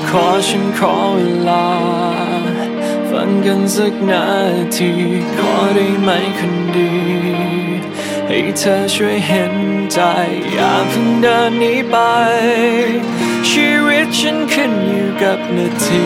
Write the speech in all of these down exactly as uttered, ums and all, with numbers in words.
ขอฉันขอเวลาฟังกันสักนาทีขอได้ไหมคนดีให้เธอช่วยเห็นใจอย่าเพิ่งเดินหนีไปชีวิตฉันขึ้นอยู่กับนาที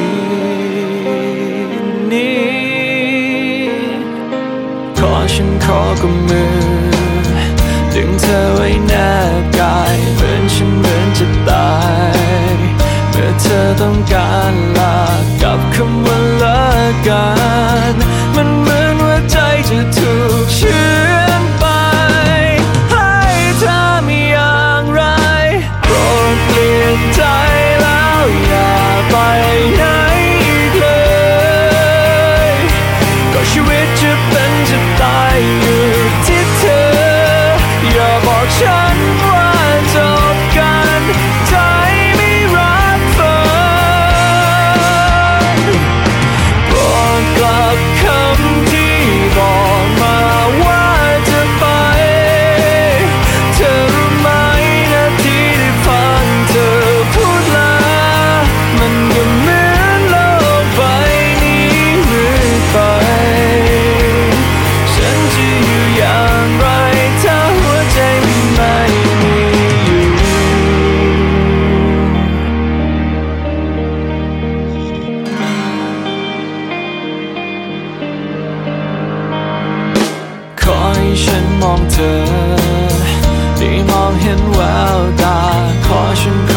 นี้ขอฉันขอกับมือดึงเธอไว้แนบกายเหมือนฉันเหมือนจะตายเมื่อเธอต้องการลากับคำว่าเลิกกันมันเหมือนว่าใจจะถูกเชือนไปให้เธอมีอย่างไรโปรดเปลี่ยนใจแล้วอย่าไปไหนอีกเลยก็ชีวิตจะเป็นจะตายอยู่ที่เธออย่าบอกฉันว่าจบกันใจไม่รักเธอโปรดกลับคำที่บอกมาว่าจะไปเธอรู้ไหมนาทีที่ฟังเธอพูดลามันก็เหมือนโลกใบนี้เรื่อยไปฉันจะอยู่อย่างไรถ้าหัวใจมันไม่มีอยู่ขอให้ฉันมองเธอได้มองเห็นแววตาขอฉัน